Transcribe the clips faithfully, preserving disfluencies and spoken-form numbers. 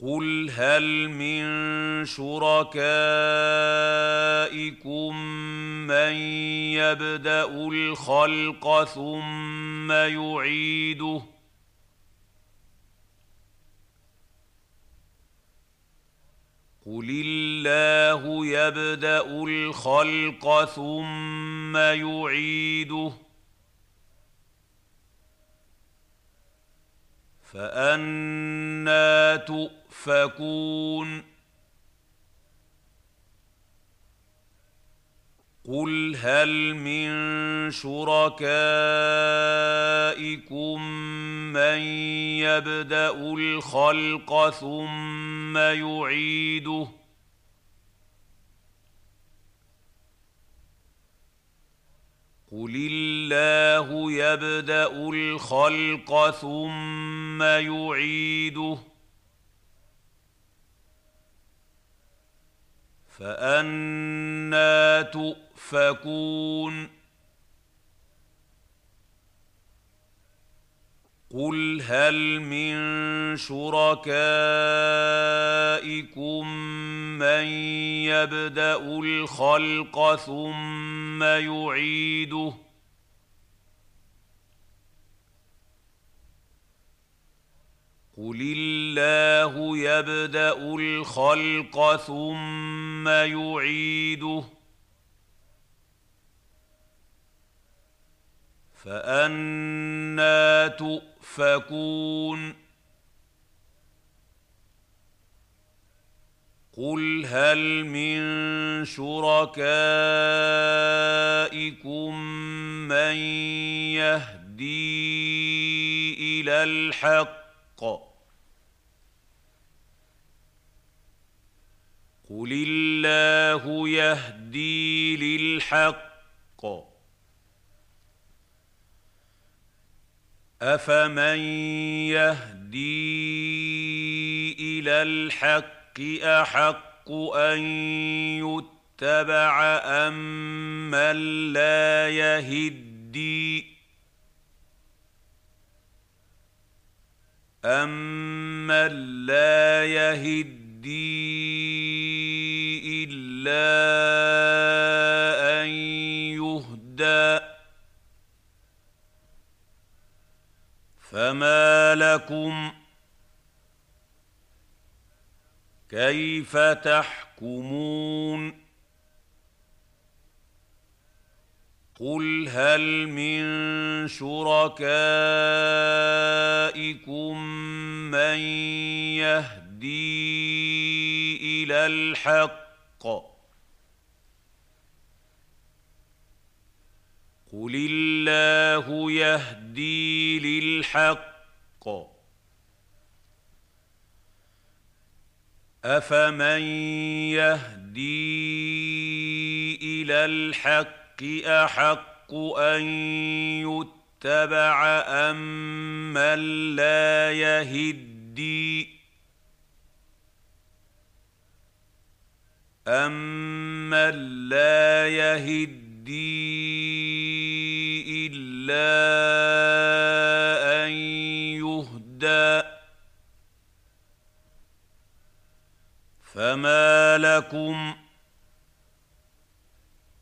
قُلْ هَلْ مِن شُرَكَائِكُم مَّن يَبْدَأُ الْخَلْقَ ثُمَّ يُعِيدُهُ ۚ قُلِ اللَّهُ يَبْدَأُ الْخَلْقَ ثُمَّ يُعِيدُهُ ۖ فَأَنَّىٰ تُؤْفَكُونَ قُلْ هَلْ مِن شُرَكَائِكُم مَّن يَبْدَأُ الْخَلْقَ ثُمَّ يُعِيدُهُ ۚ قُلِ اللَّهُ يَبْدَأُ الْخَلْقَ ثُمَّ يُعِيدُهُ ۖ فَأَنَّىٰ تُؤْفَكُونَ قُلْ هَلْ مِن شُرَكَائِكُم مَّن يَبْدَأُ الْخَلْقَ ثُمَّ يُعِيدُهُ ۚ قُلِ اللَّهُ يَبْدَأُ الْخَلْقَ ثُمَّ يُعِيدُهُ ۖ فَأَنَّىٰ تُؤْفَكُونَ قُلْ هَلْ مِن شُرَكَائِكُم مَّن يَهْدِي إِلَى الْحَقِّ ۚ قُلِ اللَّهُ يَهْدِي لِلْحَقِّ ۗ أَفَمَن يَهْدِي إِلَى الْحَقِّ أَحَقُّ أَن يُتَّبَعَ أَمَّن لَّا يَهِدِّي أَمَّن لَّا يَهِدِّي إِلَّا أَن يُهْدَىٰ ۖ فَمَا لَكُمْ كَيْفَ تَحْكُمُونَ قُلْ هَلْ مِن شُرَكَائِكُم مَّن يَهْدِي إِلَى الْحَقِّ ۚ قُلِ اللَّهُ يَهْدِي لِلْحَقِّ ۗ أَفَمَن يَهْدِي إِلَى الْحَقِّ أَحَقُّ أَن يُتَّبَعَ أَمَّن لَّا يَهِدِّي أَمَّن لَّا يَهِدِّي إِلَّا أَن يُهْدَىٰ ۖ فَمَا لَكُمْ كَيْفَ تَحْكُمُونَ قُلْ هَلْ مِن شُرَكَائِكُم مَّن يَهْدِي إِلَى الْحَقِّ أَحَقُّ أَن يُتَّبَعَ أَمَّن لَّا يَهِدِّي أَمَّن لَّا يَهِدِّي إِلَّا أَن يُهْدَىٰ ۖ فَمَا لَكُمْ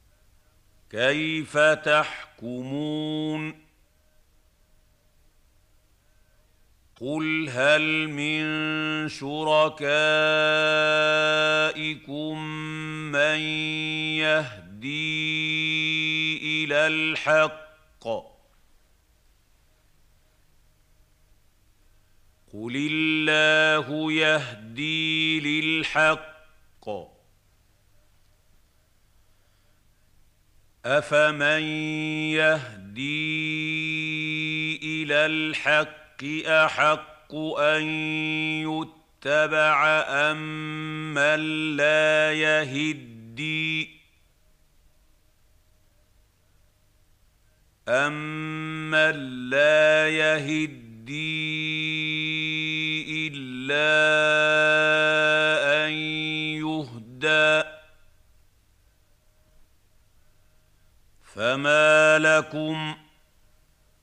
قُلْ هَلْ مِن شُرَكَائِكُم مَّن يَهْدِي إِلَى الْحَقِّ ۚ قُلِ اللَّهُ يَهْدِي لِلْحَقِّ ۗ أَفَمَن يَهْدِي إِلَى الْحَقِّ أَحَقُّ أَن يُتَّبَعَ أَمَّن لَّا يَهِدِّي أَمَّن لَّا يَهِدِّي إِلَّا أَن يُهْدَىٰ ۖ فَمَا لَكُمْ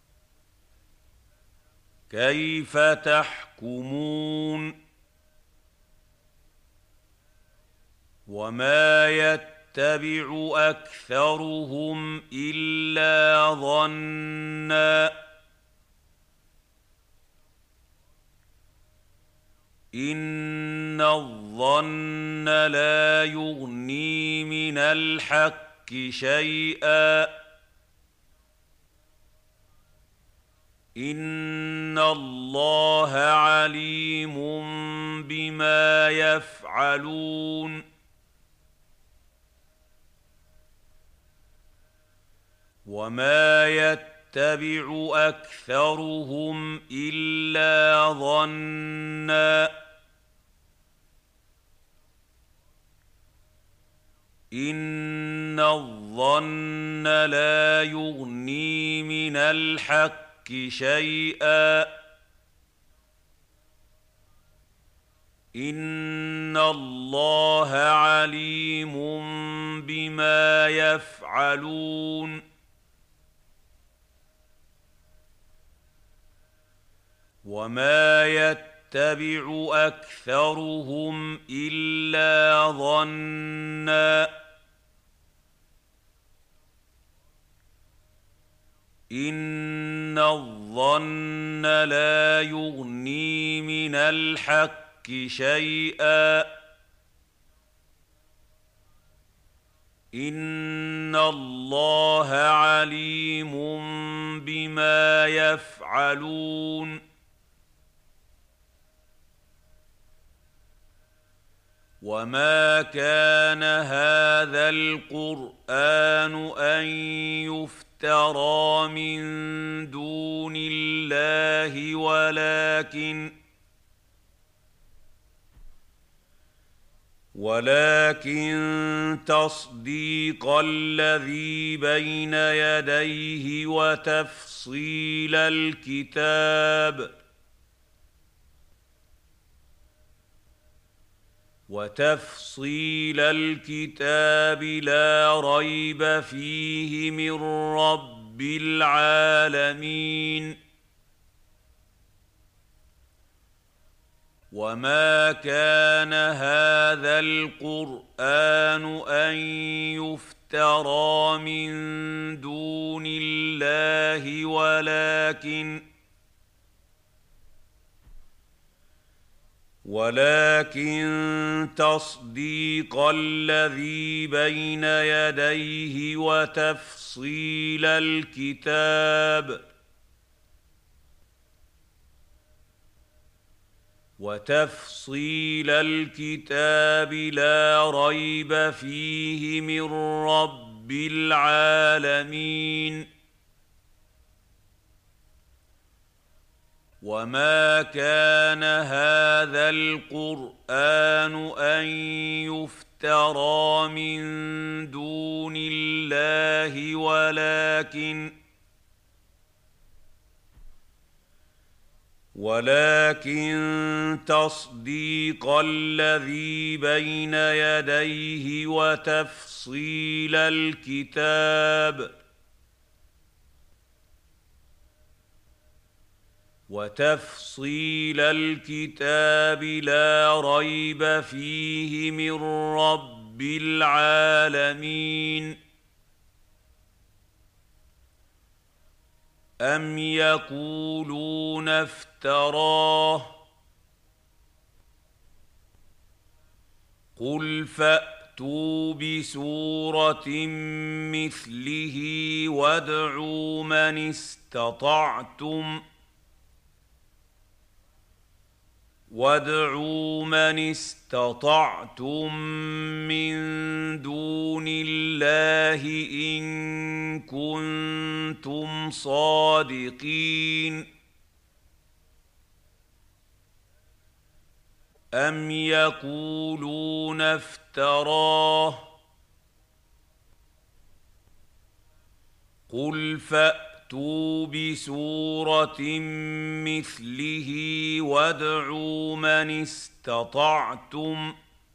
كَيْفَ تَحْكُمُونَ وما يتبع أكثرهم إلا ظنًّا إن الظن لا يغني من الحق شيئا إن الله عليم بما يفعلون وما يتبع أكثرهم إلا ظنًّا إن الظن لا يغني من الحق شيئا إن الله عليم بما يفعلون وما يتبع أكثرهم إلا ظنًّا إن الظن لا يغني من الحق شيئا إن الله عليم بما يفعلون وما كان هذا القرآن أن يفترى من دون الله ولكن ولكن تصديق الذي بين يديه وتفصيل الكتاب وتفصيل الكتاب لا ريب فيه من رب العالمين وما كان هذا القرآن أن يفترى من دون الله ولكن ولكن تصديق الذي بين يديه وتفصيل الكتاب وتفصيل الكتاب لا ريب فيه من رب العالمين وما كان هذا القرآن أن يفترى من دون الله ولكن ولكن تصديق الذي بين يديه وتفصيل الكتاب وتفصيل الكتاب لا ريب فيه من رب العالمين أم يقولون افتراه قل فأتوا بسورة مثله وادعوا من استطعتم وادعوا من استطعتم من دون الله إن كنتم صادقين أم يقولون افتراه قل فأتوا بسورة مثله وادعوا من استطعتم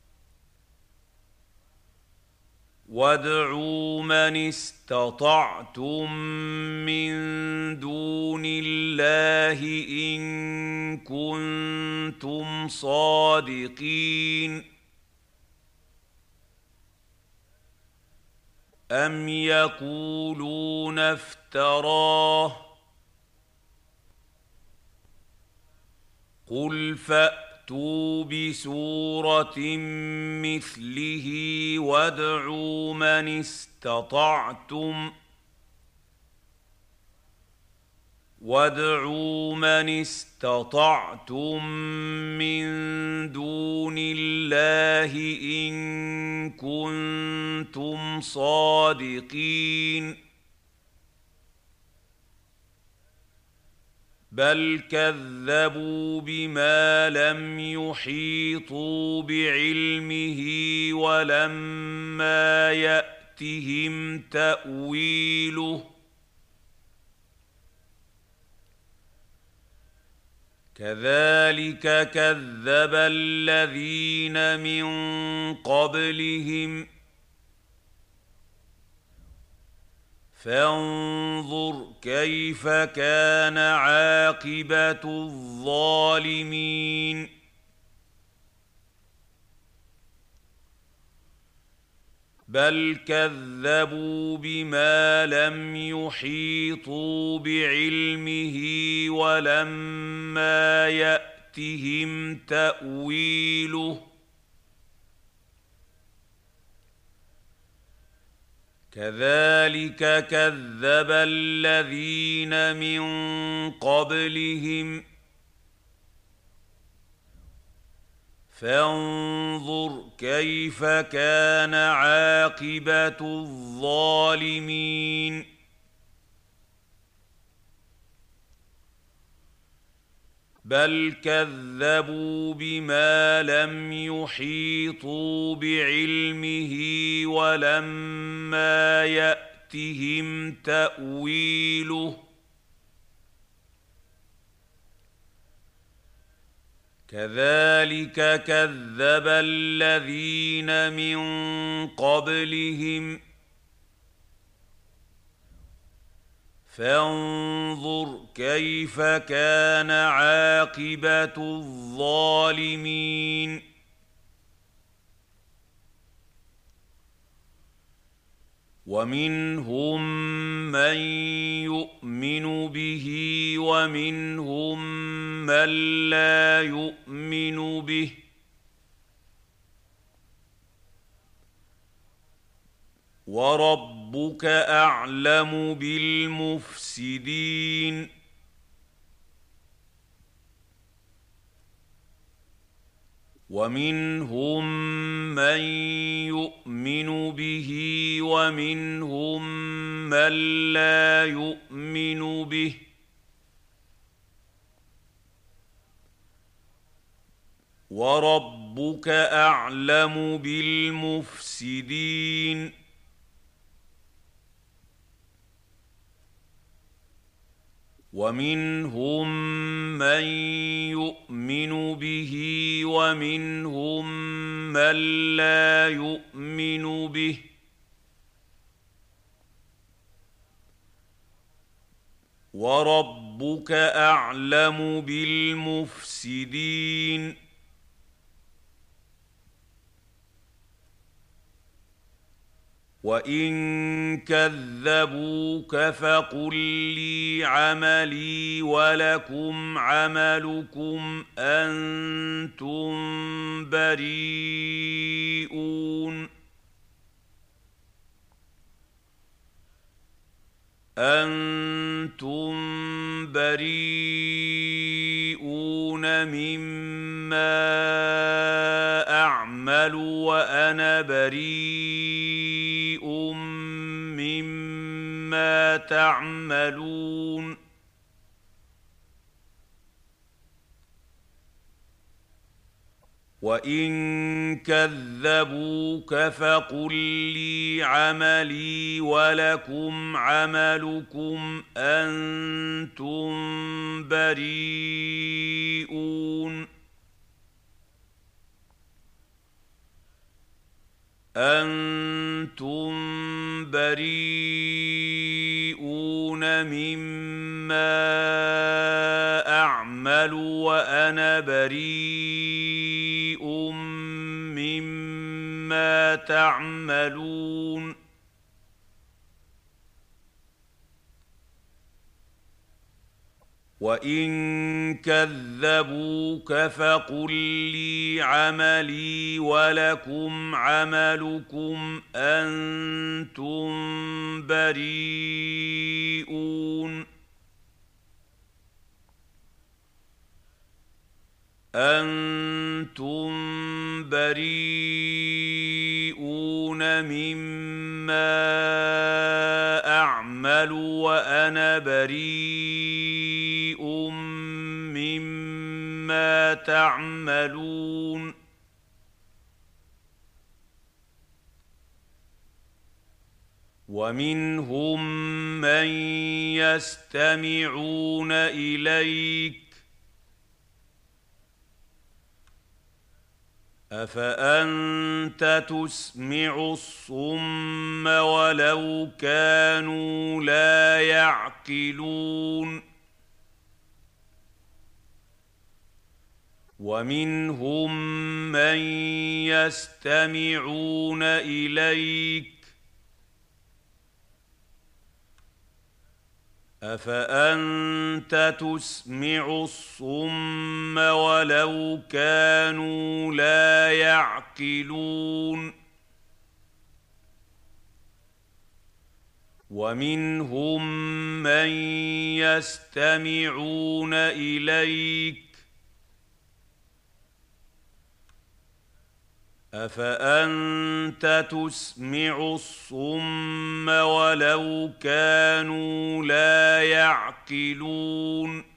وادعوا من استطعتم من دون الله إن كنتم صادقين أم يقولون افتراه قل فأتوا بسورة مثله وادعوا من استطعتم وادعوا من استطعتم من دون الله إن كنتم صادقين بل كذبوا بما لم يحيطوا بعلمه ولما يأتهم تأويله كذلك كذب الذين من قبلهم فانظر كيف كان عاقبة الظالمين بل كذبوا بما لم يحيطوا بعلمه ولما يأتهم تأويله كذلك كذب الذين من قبلهم فانظر كيف كان عاقبة الظالمين بل كذبوا بما لم يحيطوا بعلمه ولما يأتهم تأويله كذلك كذب الذين من قبلهم فانظر كيف كان عاقبة الظالمين ومنهم من يؤمن به ومنهم من لا يؤمن به وربك أعلم بالمفسدين ومنهم من يؤمن به ومنهم من لا يؤمن به وربك أعلم بالمفسدين ومنهم من يؤمن به ومنهم من لا يؤمن به وربك أعلم بالمفسدين وإن كذبوك فقل لي عملي ولكم عملكم أنتم بريئون أنتم بريئون مما أعمل وأنا بريء مما تعملون وإن كذبوك فقل لي عملي ولكم عملكم أنتم بريئون أنتم بريئون مما أعمل وأنا بريء مما تعملون وإن كذبوك فقل لي عملي ولكم عملكم أنتم بريئون أنتم بريئون مما أعمل وأنا بريء مما تعملون ومنهم من يستمعون إليك أفأنت تسمع الصم ولو كانوا لا يعقلون ومنهم من يستمعون إليك أفأنت تسمع الصم ولو كانوا لا يعقلون ومنهم من يستمعون إليك أفأنت تسمع الصم ولو كانوا لا يعقلون